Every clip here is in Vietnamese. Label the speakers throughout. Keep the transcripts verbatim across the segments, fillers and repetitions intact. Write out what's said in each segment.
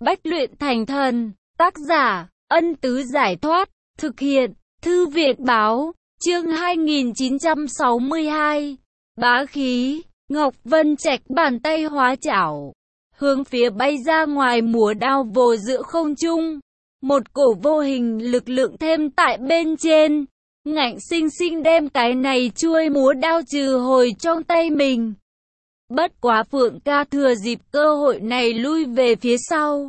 Speaker 1: Bách luyện thành thần, tác giả, Ân Tứ Giải Thoát, thực hiện, Thư viện Báo, chương hai nghìn chín trăm sáu mươi hai, bá khí, Ngọc Vân Trạch bàn tay hóa chảo, hướng phía bay ra ngoài múa đao vồ giữa không trung, một cổ vô hình lực lượng thêm tại bên trên, ngạnh sinh sinh đem cái này chuôi múa đao trừ hồi trong tay mình. Bất quá Phượng ca thừa dịp cơ hội này lui về phía sau,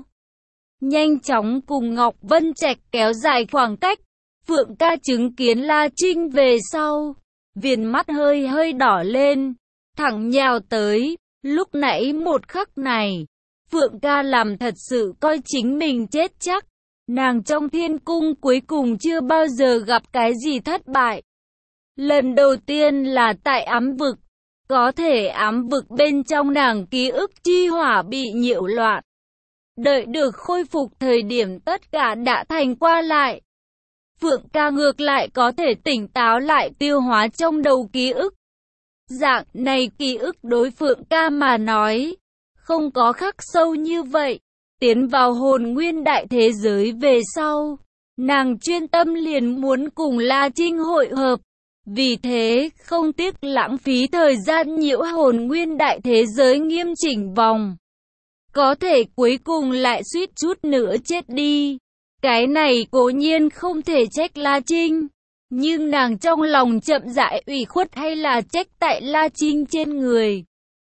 Speaker 1: nhanh chóng cùng Ngọc Vân Trạch kéo dài khoảng cách. Phượng ca chứng kiến La Trinh về sau, viền mắt hơi hơi đỏ lên, thẳng nhào tới. Lúc nãy một khắc này, Phượng ca làm thật sự coi chính mình chết chắc. Nàng trong thiên cung cuối cùng chưa bao giờ gặp cái gì thất bại. Lần đầu tiên là tại ám vực, có thể ám vực bên trong nàng ký ức chi hỏa bị nhiễu loạn. Đợi được khôi phục thời điểm tất cả đã thành qua lại, Phượng ca ngược lại có thể tỉnh táo lại tiêu hóa trong đầu ký ức. Dạng này ký ức đối Phượng ca mà nói, không có khắc sâu như vậy. Tiến vào hồn nguyên đại thế giới về sau, nàng chuyên tâm liền muốn cùng La Trinh hội hợp. Vì thế, không tiếc lãng phí thời gian nhiễu hồn nguyên đại thế giới nghiêm chỉnh vòng. Có thể cuối cùng lại suýt chút nữa chết đi. Cái này cố nhiên không thể trách La Trinh, nhưng nàng trong lòng chậm rãi ủy khuất hay là trách tại La Trinh trên người.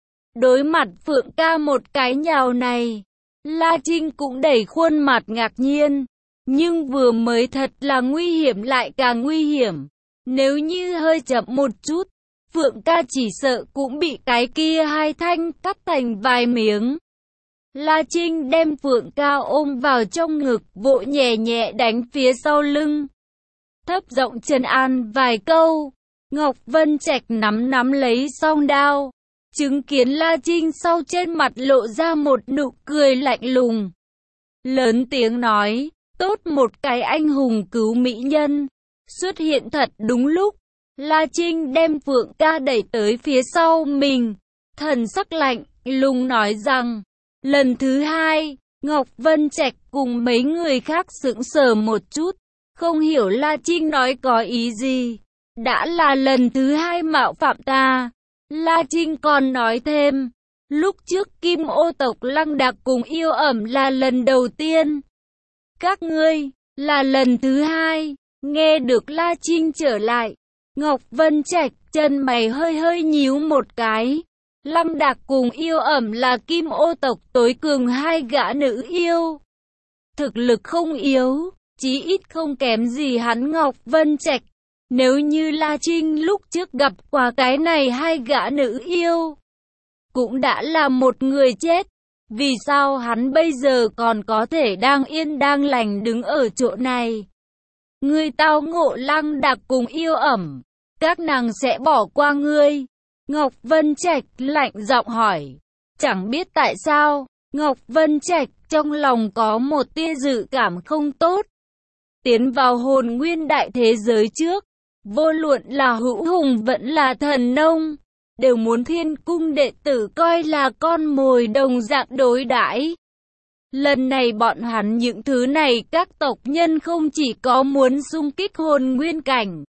Speaker 1: Đối mặt Phượng ca một cái nhào này, La Trinh cũng đẩy khuôn mặt ngạc nhiên, nhưng vừa mới thật là nguy hiểm lại càng nguy hiểm. Nếu như hơi chậm một chút, Phượng ca chỉ sợ cũng bị cái kia hai thanh cắt thành vài miếng. La Trinh đem Phượng ca ôm vào trong ngực, vỗ nhẹ nhẹ đánh phía sau lưng, thấp giọng trấn an vài câu. Ngọc Vân Trạch nắm nắm lấy song đao, chứng kiến La Trinh sau trên mặt lộ ra một nụ cười lạnh lùng, lớn tiếng nói, tốt một cái anh hùng cứu mỹ nhân, xuất hiện thật đúng lúc. La Trinh đem Phượng ca đẩy tới phía sau mình, thần sắc lạnh lùng nói rằng, lần thứ hai. Ngọc Vân Trạch cùng mấy người khác sững sờ một chút, không hiểu La Trinh nói có ý gì. Đã là lần thứ hai mạo phạm ta. La Trinh còn nói thêm, lúc trước Kim Ô tộc Lăng Đạc cùng Yêu Ẩm là lần đầu tiên, các ngươi là lần thứ hai. Nghe được La Trinh trở lại, Ngọc Vân Trạch chân mày hơi hơi nhíu một cái. Lăng Đạc cùng Yêu Ẩm là Kim Ô tộc tối cường hai gã nữ yêu, thực lực không yếu, chí ít không kém gì hắn Ngọc Vân Trạch. Nếu như La Trinh lúc trước gặp qua cái này hai gã nữ yêu, cũng đã là một người chết, vì sao hắn bây giờ còn có thể đang yên đang lành đứng ở chỗ này? Ngươi tao ngộ Lăng Đạc cùng Yêu Ẩm, các nàng sẽ bỏ qua ngươi? Ngọc Vân Trạch lạnh giọng hỏi. Chẳng biết tại sao, Ngọc Vân Trạch trong lòng có một tia dự cảm không tốt. Tiến vào hồn nguyên đại thế giới trước, vô luận là Hữu Hùng vẫn là Thần Nông, đều muốn thiên cung đệ tử coi là con mồi đồng dạng đối đãi. Lần này bọn hắn những thứ này các tộc nhân không chỉ có muốn xung kích hồn nguyên cảnh,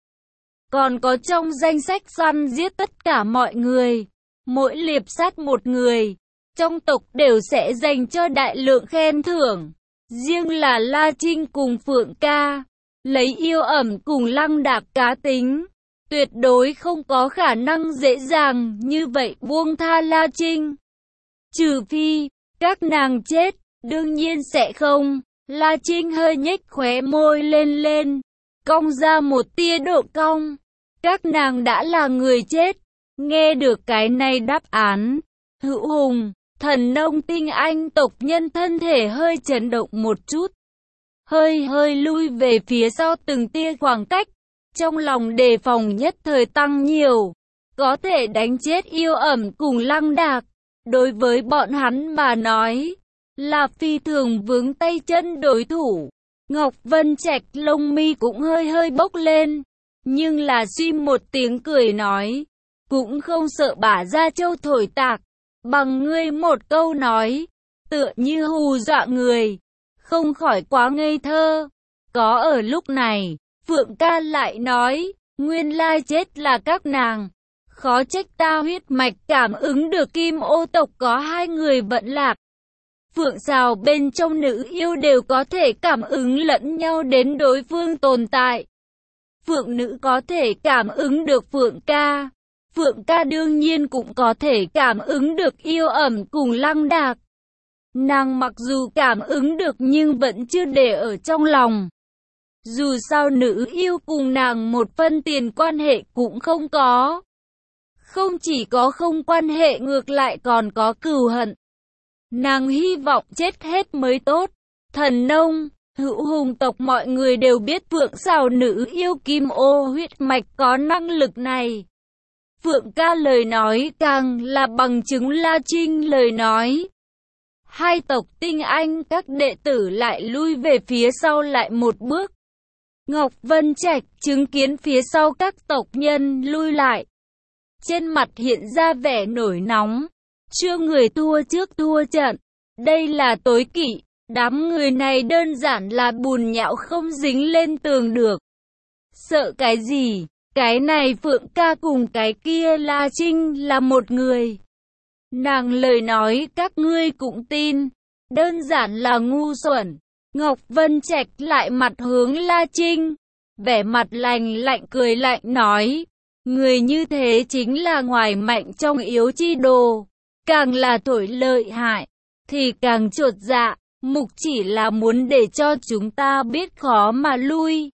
Speaker 1: còn có trong danh sách săn giết tất cả mọi người. Mỗi liệp sát một người, trong tộc đều sẽ dành cho đại lượng khen thưởng. Riêng là La Trinh cùng Phượng ca, lấy Yêu Ẩm cùng Lăng Đạc cá tính, tuyệt đối không có khả năng dễ dàng như vậy buông tha La Trinh. Trừ phi, các nàng chết, đương nhiên sẽ không. La Trinh hơi nhếch khóe môi lên lên, cong ra một tia độ cong. Các nàng đã là người chết. Nghe được cái này đáp án, Hữu Hùng, Thần Nông tinh anh tộc nhân thân thể hơi chấn động một chút, hơi hơi lui về phía sau từng tia khoảng cách, trong lòng đề phòng nhất thời tăng nhiều. Có thể đánh chết Yêu Ẩm cùng Lăng Đạc, đối với bọn hắn mà nói, là phi thường vướng tay chân đối thủ. Ngọc Vân Trạch lông mi cũng hơi hơi bốc lên, nhưng là suy một tiếng cười nói, cũng không sợ bả ra châu thổi tạc, bằng ngươi một câu nói, tựa như hù dọa người, không khỏi quá ngây thơ. Có ở lúc này, Phượng ca lại nói, nguyên lai chết là các nàng. Khó trách ta huyết mạch cảm ứng được Kim Ô tộc có hai người vận lạc. Phượng Sào bên trong nữ yêu đều có thể cảm ứng lẫn nhau đến đối phương tồn tại. Phượng nữ có thể cảm ứng được Phượng ca. Phượng ca đương nhiên cũng có thể cảm ứng được yêu ẩm cùng Lăng Đạc. Nàng mặc dù cảm ứng được nhưng vẫn chưa để ở trong lòng. Dù sao nữ yêu cùng nàng một phân tiền quan hệ cũng không có. Không chỉ có không quan hệ ngược lại còn có cừu hận. Nàng hy vọng chết hết mới tốt. Thần nông, Hữu Hùng tộc mọi người đều biết Phượng Sào nữ yêu Kim Ô huyết mạch có năng lực này. Phượng ca lời nói càng là bằng chứng La Trinh lời nói. Hai tộc tinh anh các đệ tử lại lui về phía sau lại một bước. Ngọc Vân Trạch chứng kiến phía sau các tộc nhân lui lại. Trên mặt hiện ra vẻ nổi nóng. Chưa người thua trước thua trận. Đây là tối kỵ. Đám người này đơn giản là bùn nhão không dính lên tường được. Sợ cái gì? Cái này Phượng ca cùng cái kia La Trinh là một người. Nàng lời nói các ngươi cũng tin. Đơn giản là ngu xuẩn. Ngọc Vân Trạch lại mặt hướng La Trinh. Vẻ mặt lạnh lạnh cười lạnh nói. Người như thế chính là ngoài mạnh trong yếu chi đồ. Càng là thổi lợi hại. Thì càng chột dạ. Mục chỉ là muốn để cho chúng ta biết khó mà lui.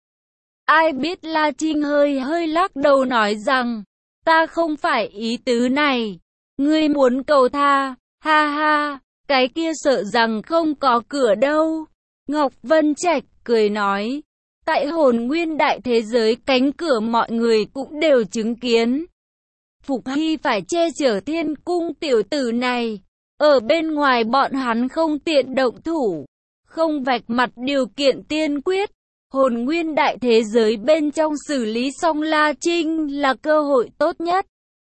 Speaker 1: Ai biết La Trinh hơi hơi lắc đầu nói rằng. Ta không phải ý tứ này. Ngươi muốn cầu tha. Ha ha. Cái kia sợ rằng không có cửa đâu. Ngọc Vân Trạch cười nói. Tại hồn nguyên đại thế giới cánh cửa mọi người cũng đều chứng kiến. Phục Hy phải che chở thiên cung tiểu tử này. Ở bên ngoài bọn hắn không tiện động thủ. Không vạch mặt điều kiện tiên quyết. Hồn nguyên đại thế giới bên trong xử lý xong La Trinh là cơ hội tốt nhất.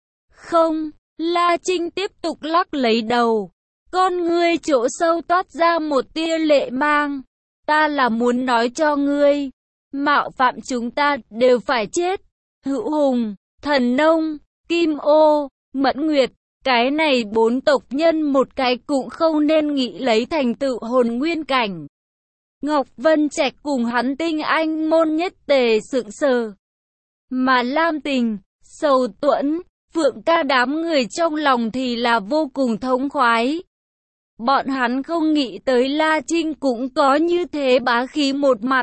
Speaker 1: Không, La Trinh tiếp tục lắc lấy đầu. Con ngươi chỗ sâu toát ra một tia lệ mang. Ta là muốn nói cho ngươi. Mạo phạm chúng ta đều phải chết. Hữu Hùng, Thần Nông, Kim Ô, Mẫn Nguyệt. Cái này bốn tộc nhân một cái cũng không nên nghĩ lấy thành tựu hồn nguyên cảnh. Ngọc Vân Trạch cùng hắn tinh anh môn nhất tề sững sờ. Mà Lam Tình, Sầu Tuẫn, Phượng ca đám người trong lòng thì là vô cùng thống khoái. Bọn hắn không nghĩ tới La Trinh cũng có như thế bá khí một mặt.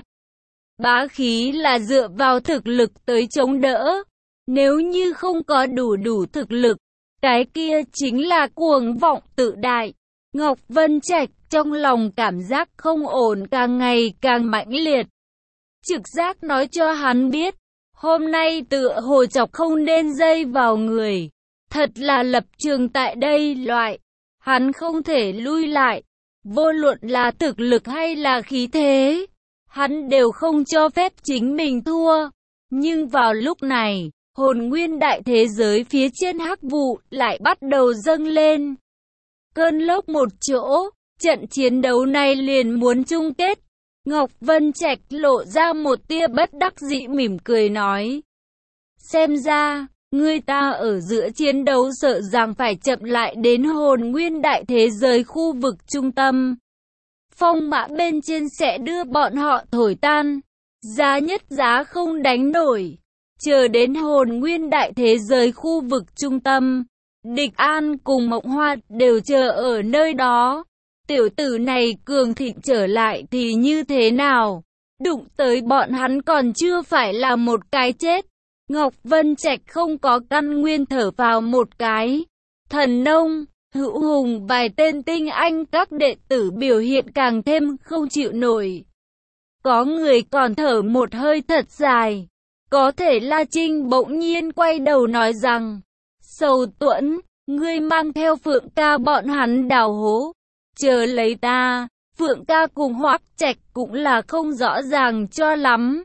Speaker 1: Bá khí là dựa vào thực lực tới chống đỡ. Nếu như không có đủ đủ thực lực, cái kia chính là cuồng vọng tự đại. Ngọc Vân Trạch trong lòng cảm giác không ổn càng ngày càng mãnh liệt. Trực giác nói cho hắn biết, hôm nay tựa hồ chọc không nên dây vào người. Thật là lập trường tại đây loại. Hắn không thể lui lại. Vô luận là thực lực hay là khí thế. Hắn đều không cho phép chính mình thua. Nhưng vào lúc này, hồn nguyên đại thế giới phía trên hắc vụ lại bắt đầu dâng lên. Cơn lốc một chỗ, trận chiến đấu này liền muốn chung kết. Ngọc Vân Trạch lộ ra một tia bất đắc dĩ mỉm cười nói. Xem ra, người ta ở giữa chiến đấu sợ rằng phải chậm lại đến hồn nguyên đại thế giới khu vực trung tâm. Phong mã bên trên sẽ đưa bọn họ thổi tan. Giá nhất giá không đánh nổi. Chờ đến hồn nguyên đại thế giới khu vực trung tâm. Địch An cùng Mộng Hoa đều chờ ở nơi đó. Tiểu tử này cường thịnh trở lại thì như thế nào? Đụng tới bọn hắn còn chưa phải là một cái chết. Ngọc Vân Trạch không có căn nguyên thở vào một cái. Thần Nông, Hữu Hùng vài tên tinh anh các đệ tử biểu hiện càng thêm không chịu nổi. Có người còn thở một hơi thật dài. Có thể La Trinh bỗng nhiên quay đầu nói rằng. Sầu Tuẫn, ngươi mang theo Phượng ca bọn hắn đào hố. Chờ lấy ta. Phượng ca cùng Hoắc Trạch cũng là không rõ ràng cho lắm.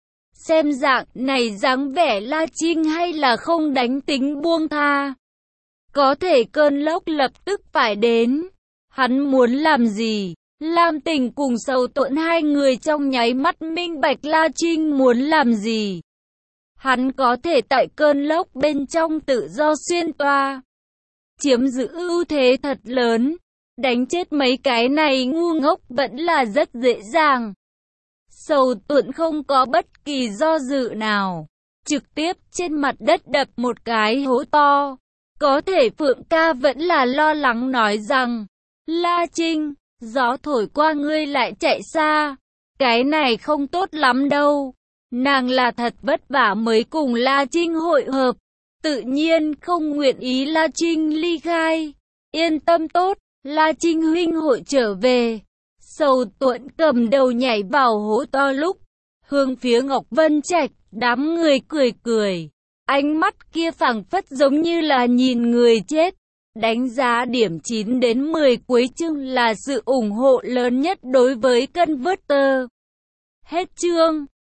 Speaker 1: Xem dạng này dáng vẻ La Trinh hay là không đánh tính buông tha. Có thể cơn lốc lập tức phải đến. Hắn muốn làm gì? Lam Tình cùng Sầu Tuẫn hai người trong nháy mắt minh bạch La Trinh muốn làm gì. Hắn có thể tại cơn lốc bên trong tự do xuyên toa, chiếm giữ ưu thế thật lớn. Đánh chết mấy cái này ngu ngốc vẫn là rất dễ dàng. Sầu Tuẫn không có bất kỳ do dự nào, trực tiếp trên mặt đất đập một cái hố to. Có thể Phượng ca vẫn là lo lắng nói rằng, La Trinh, gió thổi qua ngươi lại chạy xa, cái này không tốt lắm đâu. Nàng là thật vất vả mới cùng La Trinh hội hợp, tự nhiên không nguyện ý La Trinh ly khai. Yên tâm tốt, La Trinh huynh hội trở về. Sầu Tuẫn cầm đầu nhảy vào hố to lúc, hướng phía Ngọc Vân Trạch, đám người cười cười. Ánh mắt kia phảng phất giống như là nhìn người chết. Đánh giá điểm chín đến mười cuối chương là sự ủng hộ lớn nhất đối với Converter. Hết chương.